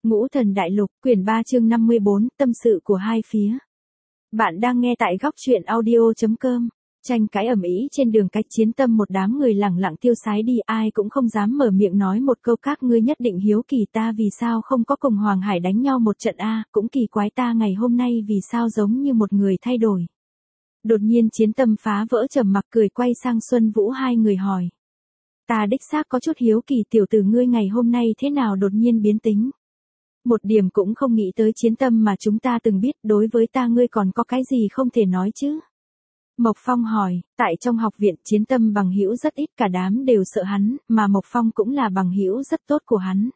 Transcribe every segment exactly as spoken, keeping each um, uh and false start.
Ngũ Thần Đại Lục, quyển ba chương năm mươi bốn, tâm sự của hai phía. Bạn đang nghe tại góc truyện audio chấm com. Tranh cãi ầm ĩ trên đường cách Chiến Tâm, một đám người lẳng lặng tiêu sái đi, ai cũng không dám mở miệng nói một câu. Các ngươi nhất định hiếu kỳ ta vì sao không có cùng Hoàng Hải đánh nhau một trận a, cũng kỳ quái ta ngày hôm nay vì sao giống như một người thay đổi. Đột nhiên Chiến Tâm phá vỡ trầm mặc, cười quay sang Xuân Vũ hai người hỏi. Ta đích xác có chút hiếu kỳ tiểu tử ngươi ngày hôm nay thế nào đột nhiên biến tính. Một điểm cũng không nghĩ tới Chiến Tâm mà chúng ta từng biết, đối với ta ngươi còn có cái gì không thể nói chứ? Mộc Phong hỏi, tại trong học viện Chiến Tâm bằng hữu rất ít, cả đám đều sợ hắn, mà Mộc Phong cũng là bằng hữu rất tốt của hắn.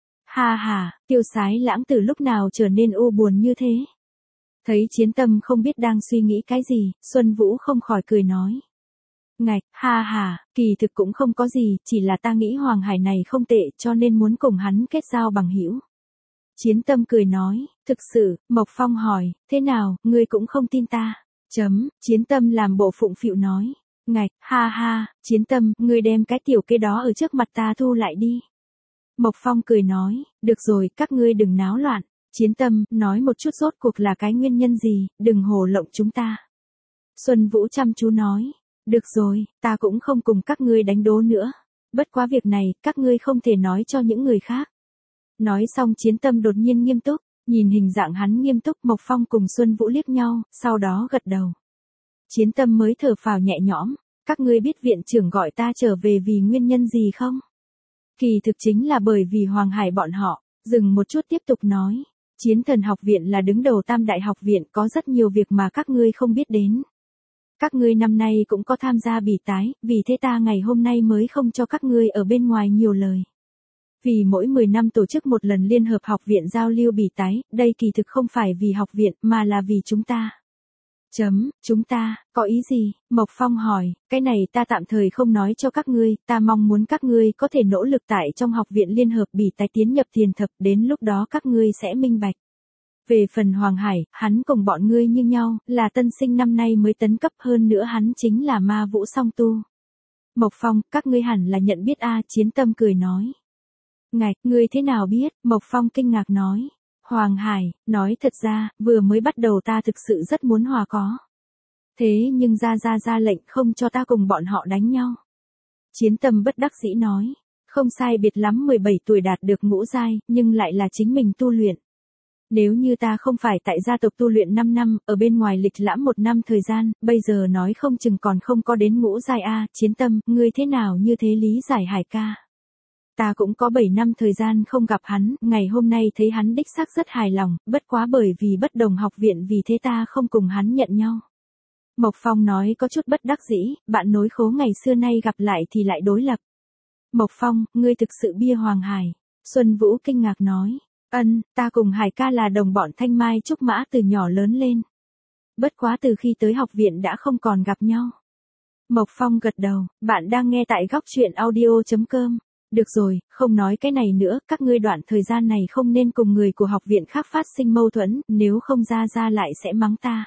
Ha ha, Tiêu Sái Lãng từ lúc nào trở nên u buồn như thế? Thấy Chiến Tâm không biết đang suy nghĩ cái gì, Xuân Vũ không khỏi cười nói. Ngạch, ha ha, kỳ thực cũng không có gì, chỉ là ta nghĩ Hoàng Hải này không tệ cho nên muốn cùng hắn kết giao bằng hữu. Chiến Tâm cười nói, thực sự, Mộc Phong hỏi, thế nào, ngươi cũng không tin ta? Chấm, Chiến Tâm làm bộ phụng phịu nói, ngạch, ha ha, Chiến Tâm, ngươi đem cái tiểu kê đó ở trước mặt ta thu lại đi. Mộc Phong cười nói, được rồi, các ngươi đừng náo loạn. Chiến Tâm, nói một chút rốt cuộc là cái nguyên nhân gì, đừng hồ lộng chúng ta. Xuân Vũ chăm chú nói, được rồi, ta cũng không cùng các ngươi đánh đố nữa. Bất quá việc này, các ngươi không thể nói cho những người khác. Nói xong Chiến Tâm đột nhiên nghiêm túc, nhìn hình dạng hắn nghiêm túc, Mộc Phong cùng Xuân Vũ liếc nhau, sau đó gật đầu. Chiến Tâm mới thở phào nhẹ nhõm, các ngươi biết viện trưởng gọi ta trở về vì nguyên nhân gì không? Kỳ thực chính là bởi vì Hoàng Hải bọn họ. Dừng một chút tiếp tục nói, Chiến Thần học viện là đứng đầu tam đại học viện, có rất nhiều việc mà các ngươi không biết đến. Các ngươi năm nay cũng có tham gia bỉ tái, vì thế ta ngày hôm nay mới không cho các ngươi ở bên ngoài nhiều lời. Vì mỗi mười năm tổ chức một lần liên hợp học viện giao lưu bỉ tái, đây kỳ thực không phải vì học viện mà là vì chúng ta. Chấm, chúng ta, có ý gì? Mộc Phong hỏi, cái này ta tạm thời không nói cho các ngươi, ta mong muốn các ngươi có thể nỗ lực tại trong học viện liên hợp bỉ tái tiến nhập thiền thập, đến lúc đó các ngươi sẽ minh bạch. Về phần Hoàng Hải, hắn cùng bọn ngươi như nhau, là tân sinh năm nay mới tấn cấp, hơn nữa hắn chính là ma vũ song tu. Mộc Phong, các ngươi hẳn là nhận biết a, Chiến Tâm cười nói. Ngạch, ngươi thế nào biết? Mộc Phong kinh ngạc nói. Hoàng Hải, nói thật ra, vừa mới bắt đầu ta thực sự rất muốn hòa có. Thế nhưng ra ra ra lệnh không cho ta cùng bọn họ đánh nhau. Chiến Tâm bất đắc dĩ nói. Không sai biệt lắm mười bảy tuổi đạt được ngũ giai, nhưng lại là chính mình tu luyện. Nếu như ta không phải tại gia tộc tu luyện năm năm, ở bên ngoài lịch lãm một năm thời gian, bây giờ nói không chừng còn không có đến ngũ giai a. Chiến Tâm, ngươi thế nào như thế lý giải Hải ca? Ta cũng có bảy năm thời gian không gặp hắn, ngày hôm nay thấy hắn đích xác rất hài lòng, bất quá bởi vì bất đồng học viện vì thế ta không cùng hắn nhận nhau. Mộc Phong nói có chút bất đắc dĩ, bạn nối khố ngày xưa nay gặp lại thì lại đối lập. Mộc Phong, ngươi thực sự bia Hoàng Hải. Xuân Vũ kinh ngạc nói, ân, ta cùng Hải ca là đồng bọn thanh mai trúc mã từ nhỏ lớn lên. Bất quá từ khi tới học viện đã không còn gặp nhau. Mộc Phong gật đầu, bạn đang nghe tại góc truyện audio chấm com. Được rồi, không nói cái này nữa, các ngươi đoạn thời gian này không nên cùng người của học viện khác phát sinh mâu thuẫn, nếu không ra ra lại sẽ mắng ta.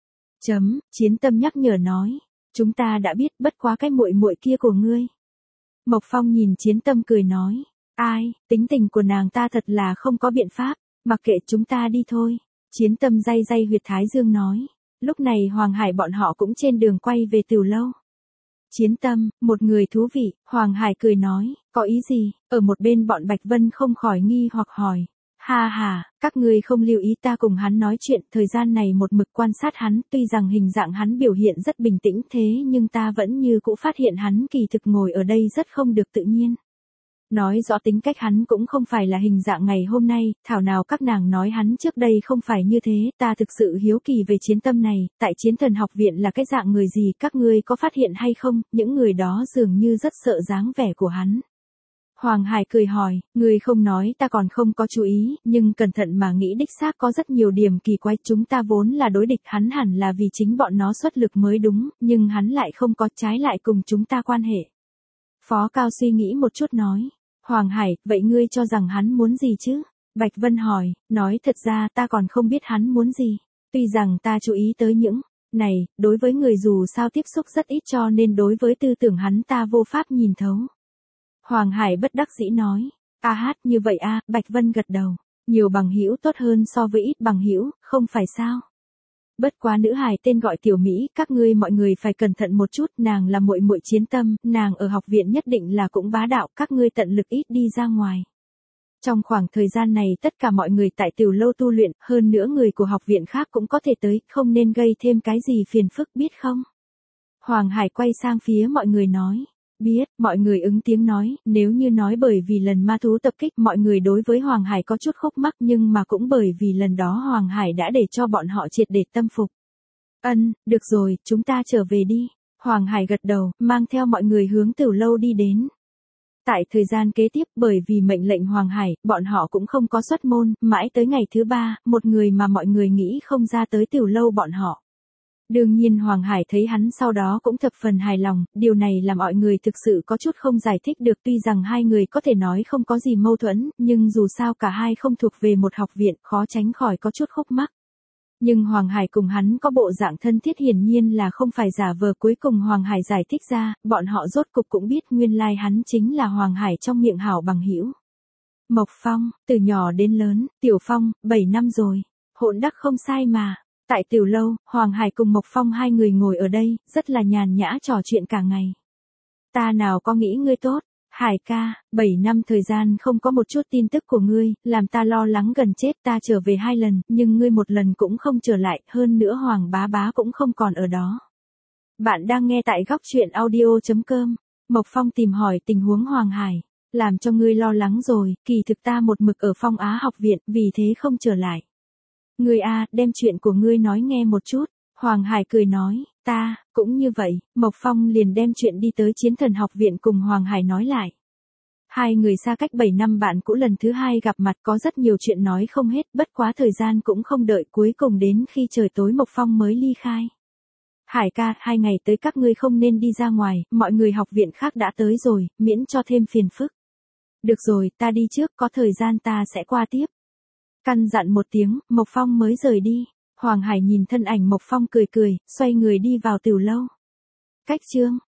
Chấm, Chiến Tâm nhắc nhở nói, chúng ta đã biết, bất quá cái muội muội kia của ngươi. Mộc Phong nhìn Chiến Tâm cười nói, ai, tính tình của nàng ta thật là không có biện pháp, mặc kệ chúng ta đi thôi. Chiến Tâm day day huyệt thái dương nói, lúc này Hoàng Hải bọn họ cũng trên đường quay về tiểu lâu. Chiến Tâm, một người thú vị, Hoàng Hải cười nói, có ý gì? Ở một bên bọn Bạch Vân không khỏi nghi hoặc hỏi, ha ha, các ngươi không lưu ý ta cùng hắn nói chuyện, thời gian này một mực quan sát hắn, tuy rằng hình dạng hắn biểu hiện rất bình tĩnh thế nhưng ta vẫn như cũ phát hiện hắn kỳ thực ngồi ở đây rất không được tự nhiên. Nói rõ tính cách hắn cũng không phải là hình dạng ngày hôm nay, thảo nào các nàng nói hắn trước đây không phải như thế, ta thực sự hiếu kỳ về Chiến Tâm này, tại Chiến Thần học viện là cái dạng người gì, các ngươi có phát hiện hay không, những người đó dường như rất sợ dáng vẻ của hắn. Hoàng Hải cười hỏi, ngươi không nói ta còn không có chú ý, nhưng cẩn thận mà nghĩ đích xác có rất nhiều điểm kỳ quái, chúng ta vốn là đối địch, hắn hẳn là vì chính bọn nó xuất lực mới đúng, nhưng hắn lại không có, trái lại cùng chúng ta quan hệ. Phó Cao suy nghĩ một chút nói. Hoàng Hải, vậy ngươi cho rằng hắn muốn gì chứ? Bạch Vân hỏi, nói thật ra ta còn không biết hắn muốn gì. Tuy rằng ta chú ý tới những này, đối với người dù sao tiếp xúc rất ít cho nên đối với tư tưởng hắn ta vô pháp nhìn thấu. Hoàng Hải bất đắc dĩ nói, a hát như vậy a, Bạch Vân gật đầu. Nhiều bằng hữu tốt hơn so với ít bằng hữu, không phải sao? Bất quá nữ hài tên gọi Tiểu Mỹ, các ngươi mọi người phải cẩn thận một chút, nàng là muội muội Chiến Tâm, nàng ở học viện nhất định là cũng bá đạo, các ngươi tận lực ít đi ra ngoài. Trong khoảng thời gian này tất cả mọi người tại Tiểu Lâu tu luyện, hơn nữa người của học viện khác cũng có thể tới, không nên gây thêm cái gì phiền phức biết không? Hoàng Hải quay sang phía mọi người nói. Biết, mọi người ứng tiếng nói, nếu như nói bởi vì lần ma thú tập kích mọi người đối với Hoàng Hải có chút khúc mắc nhưng mà cũng bởi vì lần đó Hoàng Hải đã để cho bọn họ triệt để tâm phục. Ân, được rồi, chúng ta trở về đi. Hoàng Hải gật đầu, mang theo mọi người hướng Tiểu Lâu đi đến. Tại thời gian kế tiếp bởi vì mệnh lệnh Hoàng Hải, bọn họ cũng không có xuất môn, mãi tới ngày thứ ba, một người mà mọi người nghĩ không ra tới Tiểu Lâu bọn họ. Đương nhiên Hoàng Hải thấy hắn sau đó cũng thập phần hài lòng, điều này làm mọi người thực sự có chút không giải thích được tuy rằng hai người có thể nói không có gì mâu thuẫn, nhưng dù sao cả hai không thuộc về một học viện, khó tránh khỏi có chút khúc mắc. Nhưng Hoàng Hải cùng hắn có bộ dạng thân thiết hiển nhiên là không phải giả vờ cuối cùng Hoàng Hải giải thích ra, bọn họ rốt cục cũng biết nguyên lai hắn chính là Hoàng Hải trong miệng hảo bằng hữu. Mộc Phong, từ nhỏ đến lớn, Tiểu Phong, bảy năm rồi, hỗn đắc không sai mà. Tại Tiểu Lâu, Hoàng Hải cùng Mộc Phong hai người ngồi ở đây, rất là nhàn nhã trò chuyện cả ngày. Ta nào có nghĩ ngươi tốt, Hải ca, bảy năm thời gian không có một chút tin tức của ngươi, làm ta lo lắng gần chết ta trở về hai lần, nhưng ngươi một lần cũng không trở lại, hơn nữa Hoàng bá bá cũng không còn ở đó. Bạn đang nghe tại góc truyện audio chấm com, Mộc Phong tìm hỏi tình huống Hoàng Hải, làm cho ngươi lo lắng rồi, kỳ thực ta một mực ở Phong Á học viện, vì thế không trở lại. Ngươi a, đem chuyện của ngươi nói nghe một chút, Hoàng Hải cười nói, ta, cũng như vậy, Mộc Phong liền đem chuyện đi tới Chiến Thần học viện cùng Hoàng Hải nói lại. Hai người xa cách bảy năm bạn cũ lần thứ hai gặp mặt có rất nhiều chuyện nói không hết, bất quá thời gian cũng không đợi cuối cùng đến khi trời tối Mộc Phong mới ly khai. Hải ca, hai ngày tới các ngươi không nên đi ra ngoài, mọi người học viện khác đã tới rồi, miễn cho thêm phiền phức. Được rồi, ta đi trước, có thời gian ta sẽ qua tiếp. Căn dặn một tiếng, Mộc Phong mới rời đi. Hoàng Hải nhìn thân ảnh Mộc Phong cười cười, xoay người đi vào Tiểu Lâu. Cách chương